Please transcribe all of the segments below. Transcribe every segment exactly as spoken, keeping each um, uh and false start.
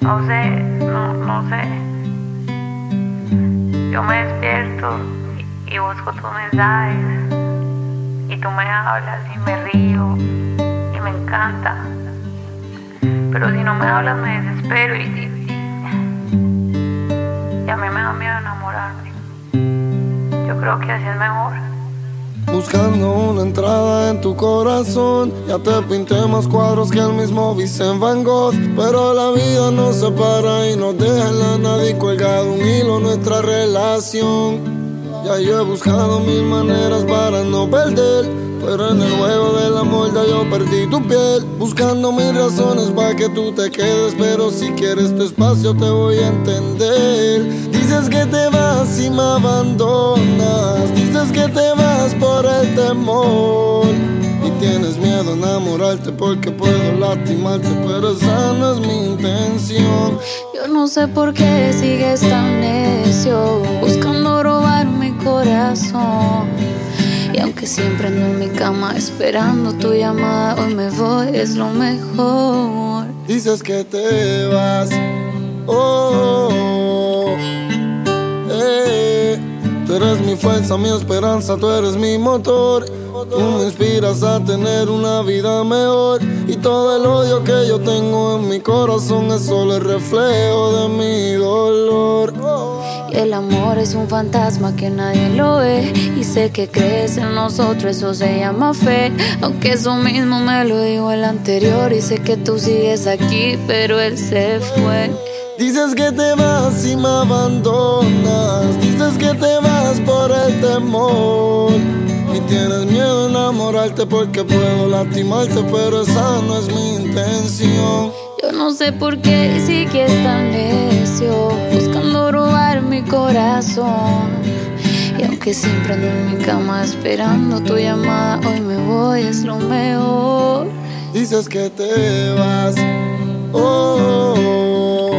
No sé, no, no sé. Yo me despierto y, y busco tus mensajes y tú me hablas y me río y me encanta. Pero si no me hablas me desespero y, y, y a mí me da miedo enamorarme. Yo creo que así es mejor. Buscando una entrada en tu corazón, ya te pinté más cuadros que el mismo Vincent Van Gogh. Pero la vida nos separa y nos deja en la nada y colgado un hilo nuestra relación. Ya yo he buscado mil maneras para no perder, pero en el juego del amor ya yo perdí tu piel. Buscando mil razones para que tú te quedes, pero si quieres tu espacio te voy a entender. Dices que te vas y me abandonas, dices que te vas por el temor y tienes miedo a enamorarte porque puedo lastimarte, pero esa no es mi intención. Yo no sé por qué sigues tan necio, buscando robar mi corazón. Y aunque siempre ando en mi cama esperando tu llamada, hoy me voy, es lo mejor. Dices que te vas, oh, oh, eh. Tú eres mi fuerza, mi esperanza, tú eres mi motor. Tú me inspiras a tener una vida mejor. Y todo el odio que yo tengo en mi corazón es solo el reflejo de mi dolor. Y el amor es un fantasma que nadie lo ve, y sé que crees en nosotros, eso se llama fe. Aunque eso mismo me lo dijo el anterior, y sé que tú sigues aquí, pero él se fue. Dices que te vas y me abandonas, dices que te vas por el temor y tienes miedo a enamorarte porque puedo lastimarte, pero esa no es mi intención. Yo no sé por qué sigues tan necio, buscando robar mi corazón. Y aunque siempre ando en mi cama esperando tu llamada, hoy me voy, es lo mejor. Dices que te vas, oh, oh,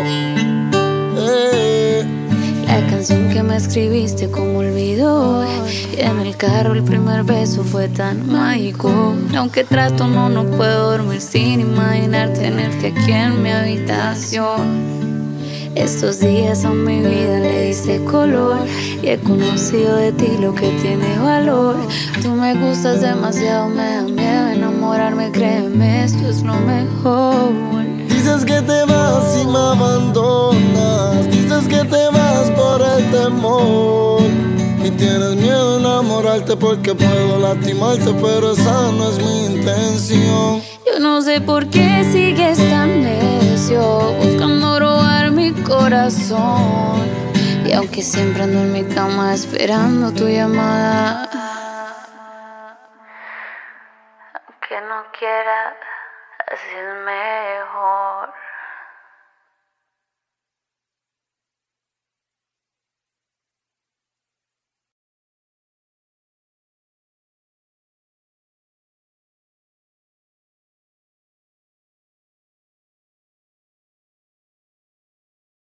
eh. La canción que me escribiste como olvidó, y en el carro el primer beso fue tan mágico. Aunque trato no, no puedo dormir sin imaginar tenerte aquí en mi habitación. Estos días a mi vida le diste color, y he conocido de ti lo que tiene valor. Tú me gustas demasiado, me da miedo enamorarme, créeme, esto es lo mejor. Dices que te vas y me abandonas, dices que te vas por el temor y tienes miedo a enamorarte porque puedo lastimarte, pero esa no es mi intención. Yo no sé por qué sigues tan necio, buscando robar mi corazón. Y aunque siempre ando en mi cama esperando tu llamada, aunque no quiera, así es mejor.